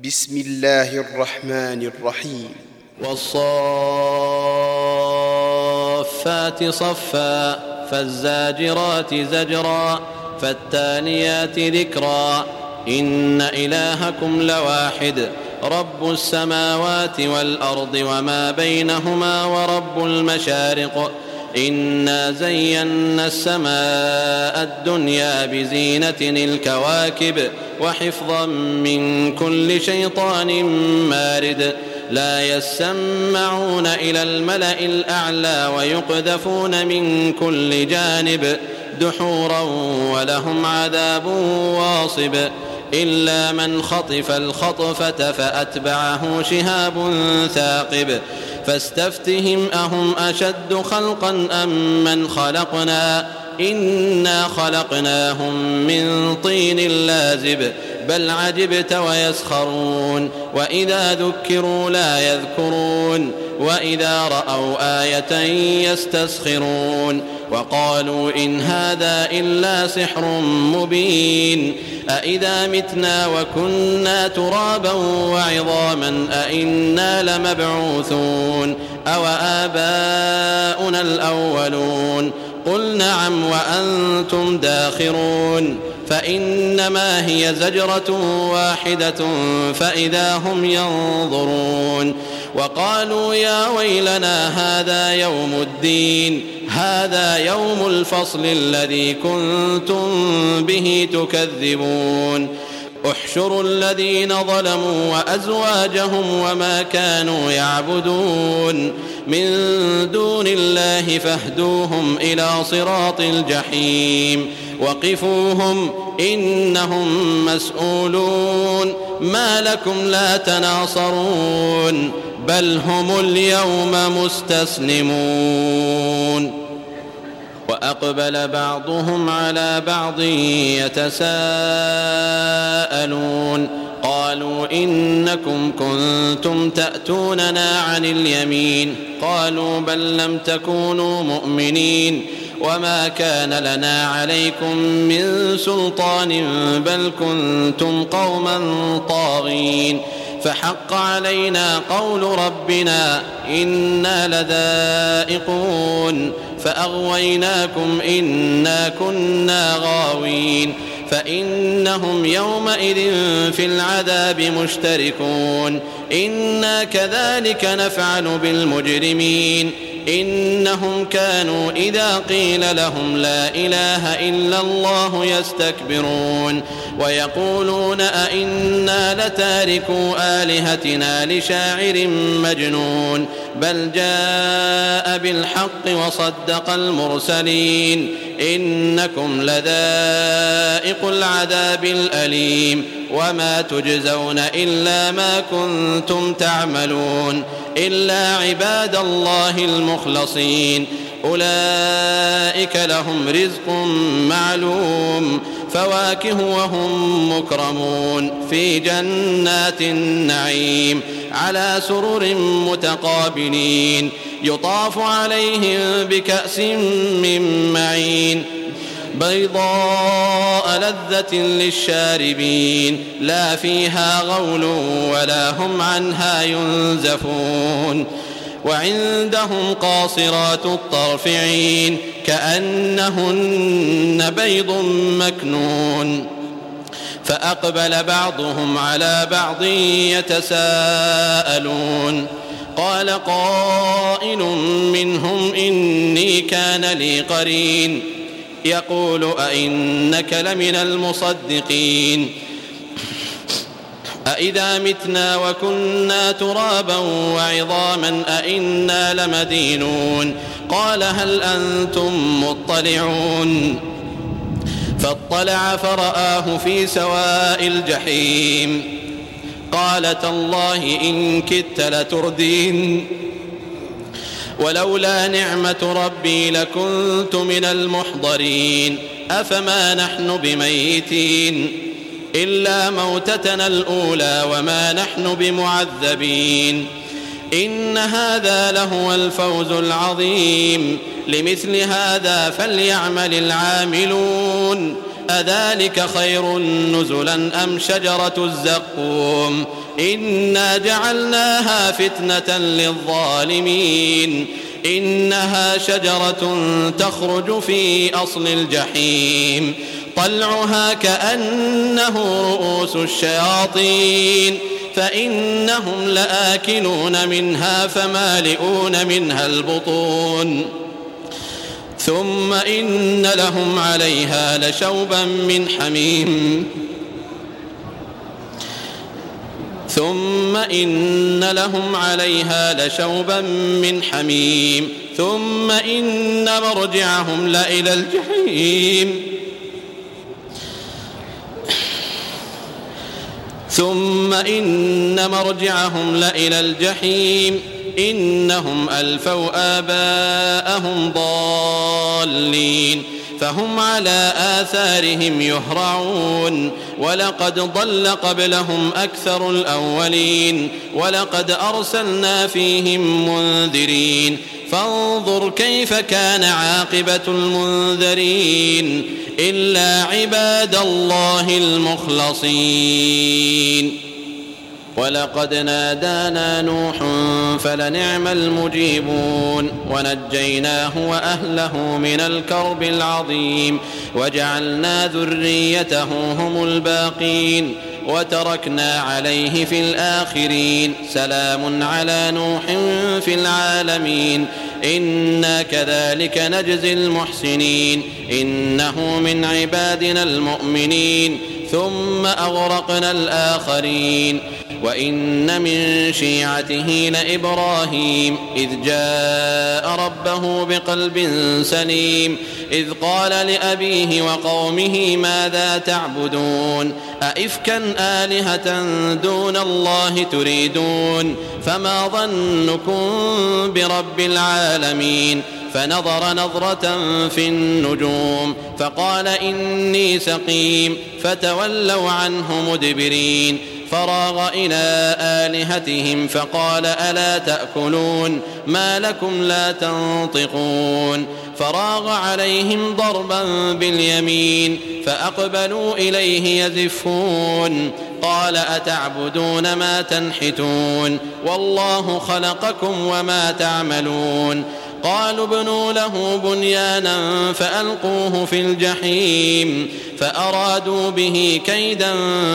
بسم الله الرحمن الرحيم والصافات صفا فالزاجرات زجرا فالتاليات ذكرا إن إلهكم لواحد رب السماوات والأرض وما بينهما ورب المشارق إنا زينا السماء الدنيا بزينة الكواكب وحفظا من كل شيطان مارد لا يسمعون إلى الملأ الأعلى ويقذفون من كل جانب دحورا ولهم عذاب واصب إلا من خطف الخطفة فأتبعه شهاب ثاقب فاستفتهم أهم أشد خلقا أم من خلقنا إنا خلقناهم من طين لازب بل عجبت ويسخرون وإذا ذكروا لا يذكرون وإذا رأوا آية يستسخرون وقالوا إن هذا إلا سحر مبين أإذا متنا وكنا ترابا وعظاما أإنا لمبعوثون أو آباؤنا الأولون قل نعم وأنتم داخرون فإنما هي زجرة واحدة فإذا هم ينظرون وقالوا يا ويلنا هذا يوم الدين هذا يوم الفصل الذي كنتم به تكذبون احشروا الذين ظلموا وأزواجهم وما كانوا يعبدون من دون الله فاهدوهم إلى صراط الجحيم وقفوهم إنهم مسؤولون ما لكم لا تناصرون بل هم اليوم مستسلمون وأقبل بعضهم على بعض يتساءلون قالوا إنكم كنتم تأتوننا عن اليمين قالوا بل لم تكونوا مؤمنين وما كان لنا عليكم من سلطان بل كنتم قوما طاغين فحق علينا قول ربنا إنا لذائقون فأغويناكم إنا كنا غاوين فإنهم يومئذ في العذاب مشتركون إنا كذلك نفعل بالمجرمين إنهم كانوا إذا قيل لهم لا إله إلا الله يستكبرون ويقولون أئنا لتاركوا آلهتنا لشاعر مجنون بل جاء بالحق وصدق المرسلين إنكم لذائق العذاب الأليم وما تجزون إلا ما كنتم تعملون إلا عباد الله المخلصين أولئك لهم رزق معلوم فواكه وهم مكرمون في جنات النعيم على سرر متقابلين يطاف عليهم بكأس من معين بيضاء لذة للشاربين لا فيها غول ولا هم عنها ينزفون وعندهم قاصرات الطرف عين كأنهن بيض مكنون فأقبل بعضهم على بعض يتساءلون قال قائل منهم إني كان لي قرين يقول أئنك لمن المصدقين أئذا متنا وكنا ترابا وعظاما أئنا لمدينون قال هل أنتم مطلعون فاطلع فرآه في سواء الجحيم قال تالله إن كدت لتردين ولولا نعمة ربي لكنت من المحضرين أفما نحن بميتين إلا موتتنا الأولى وما نحن بمعذبين إن هذا لهو الفوز العظيم لمثل هذا فليعمل العاملون أذلك خير نزلا أم شجرة الزقوم إنا جعلناها فتنة للظالمين إنها شجرة تخرج في أصل الجحيم طلعها كأنه رؤوس الشياطين فإنهم لآكلون منها فمالئون منها البطون ثم إن لهم عليها لشوبا من حميم ثم إن مرجعهم لإلى الجحيم إنهم ألفوا آباءهم ضالين فهم على آثارهم يهرعون ولقد ضل قبلهم أكثر الأولين ولقد أرسلنا فيهم منذرين فانظر كيف كان عاقبة المنذرين إلا عباد الله المخلصين ولقد نادانا نوح فلنعم المجيبون ونجيناه وأهله من الكرب العظيم وجعلنا ذريته هم الباقين وتركنا عليه في الآخرين سلام على نوح في العالمين إنا كذلك نجزي المحسنين إنه من عبادنا المؤمنين ثم أغرقنا الآخرين وإن من شيعته لإبراهيم إذ جاء ربه بقلب سليم إذ قال لأبيه وقومه ماذا تعبدون أئفكا آلهة دون الله تريدون فما ظنكم برب العالمين فنظر نظرة في النجوم فقال إني سقيم فتولوا عنه مدبرين فراغ إلى آلهتهم فقال ألا تأكلون ما لكم لا تنطقون فراغ عليهم ضربا باليمين فأقبلوا إليه يزفون قال أتعبدون ما تنحتون والله خلقكم وما تعملون قالوا ابنوا له بنيانا فألقوه في الجحيم فأرادوا به كيدا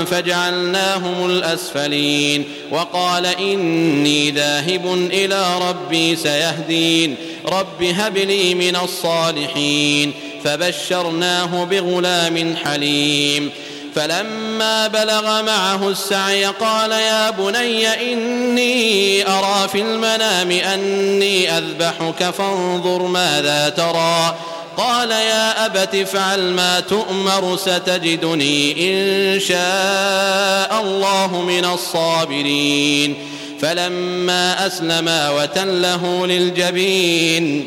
فجعلناهم الأسفلين وقال إني ذاهب إلى ربي سيهدين رب هب لي من الصالحين فبشرناه بغلام حليم فلما بلغ معه السعي قال يا بني إني أرى في المنام أني أذبحك فانظر ماذا ترى قال يا أبت افعل ما تؤمر ستجدني إن شاء الله من الصابرين فلما أسلما وتله للجبين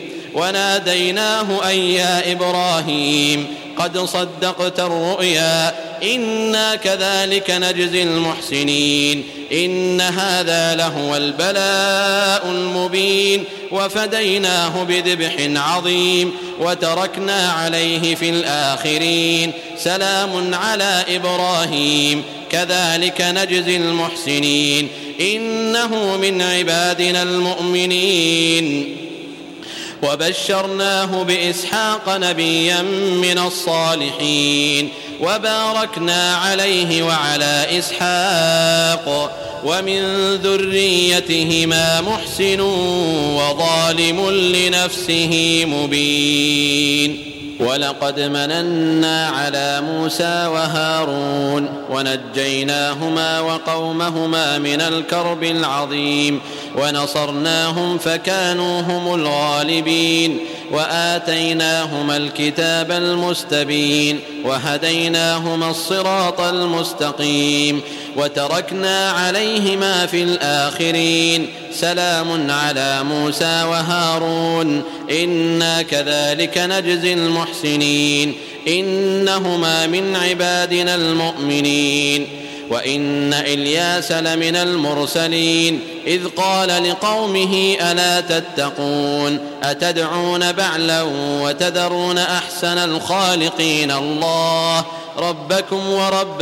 وناديناه أن يا إبراهيم قد صدقت الرؤيا إنا كذلك نجزي المحسنين إن هذا لهو البلاء المبين وفديناه بذبح عظيم وتركنا عليه في الآخرين سلام على إبراهيم كذلك نجزي المحسنين إنه من عبادنا المؤمنين وبشرناه بإسحاق نبيا من الصالحين وباركنا عليه وعلى إسحاق ومن ذريتهما محسن وظالم لنفسه مبين ولقد مننا على موسى وهارون ونجيناهما وقومهما من الكرب العظيم ونصرناهم فكانوا هم الغالبين وآتيناهما الكتاب المستبين وهديناهما الصراط المستقيم وتركنا عليهما في الآخرين سلام على موسى وهارون إنا كذلك نجزي المحسنين إنهما من عبادنا المؤمنين وإن إلياس لمن المرسلين إذ قال لقومه ألا تتقون أتدعون بعلا وتذرون أحسن الخالقين الله ربكم ورب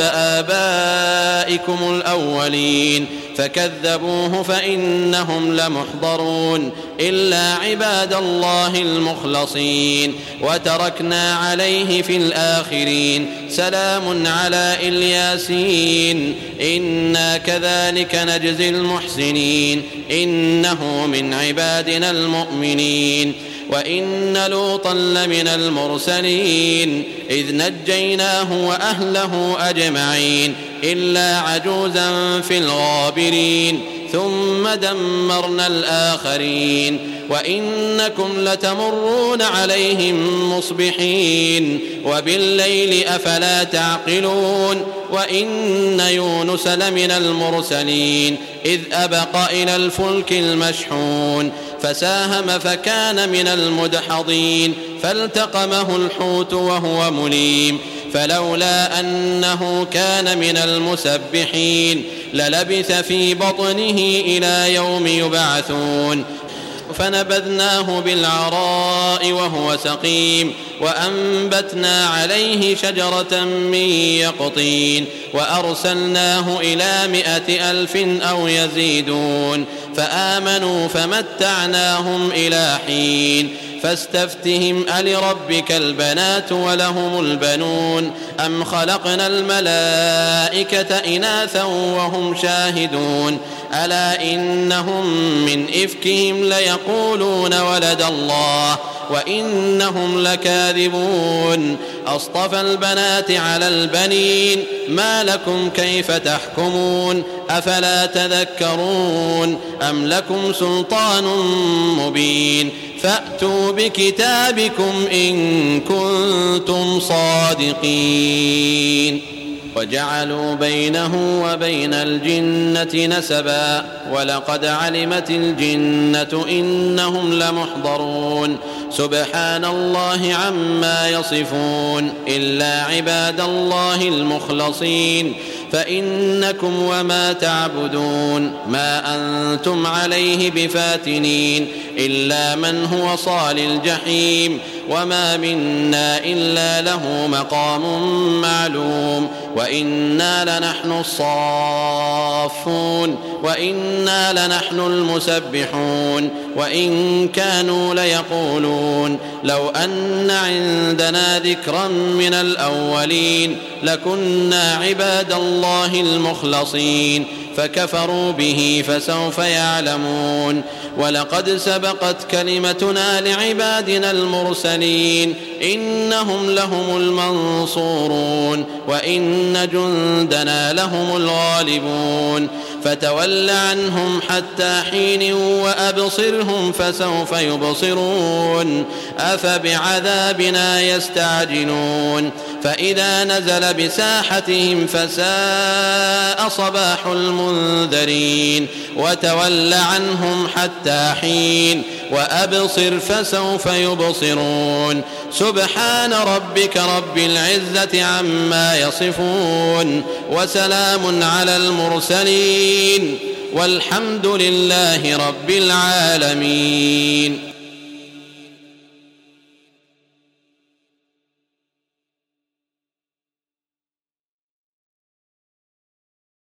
آبائكم الأولين فكذبوه فإنهم لمحضرون إلا عباد الله المخلصين وتركنا عليه في الآخرين سلام على الياسين إنا كذلك نجزي المحسنين إنه من عبادنا المؤمنين وإن لوطا لمن المرسلين إذ نجيناه وأهله أجمعين إلا عجوزا في الغابرين ثم دمرنا الآخرين وإنكم لتمرون عليهم مصبحين وبالليل أفلا تعقلون وإن يونس لمن المرسلين إذ أبق إلى الفلك المشحون فساهم فكان من المدحضين فالتقمه الحوت وهو مليم فلولا أنه كان من المسبحين للبث في بطنه إلى يوم يبعثون فنبذناه بالعراء وهو سقيم وأنبتنا عليه شجرة من يقطين وأرسلناه إلى 100,000 أو يزيدون فآمنوا فمتعناهم إلى حين فاستفتهم ألربك البنات ولهم البنون أم خلقنا الملائكة إناثا وهم شاهدون ألا إنهم من إفكهم ليقولون ولد الله وإنهم لكاذبون أصطفى البنات على البنين ما لكم كيف تحكمون أفلا تذكرون أم لكم سلطان مبين فأتوا بكتابكم إن كنتم صادقين وجعلوا بينه وبين الجنة نسبا ولقد علمت الجنة إنهم لمحضرون سبحان الله عما يصفون إلا عباد الله المخلصين فإنكم وما تعبدون ما أنتم عليه بفاتنين إلا من هو صال الجحيم وما منا إلا له مقام معلوم وإنا لنحن الصافون وإنا لنحن المسبحون وإن كانوا ليقولون لو أن عندنا ذكرا من الأولين لكنا عباد الله المخلصين فكفروا به فسوف يعلمون ولقد سبقت كلمتنا لعبادنا المرسلين إنهم لهم المنصورون وإن جندنا لهم الغالبون فتول عنهم حتى حين وأبصرهم فسوف يبصرون أفبعذابنا يستعجلون فإذا نزل بساحتهم فساء صباح المنذرين وتول عنهم حتى حين وأبصر فسوف يبصرون سبحان ربك رب العزة عما يصفون وسلام على المرسلين والحمد لله رب العالمين.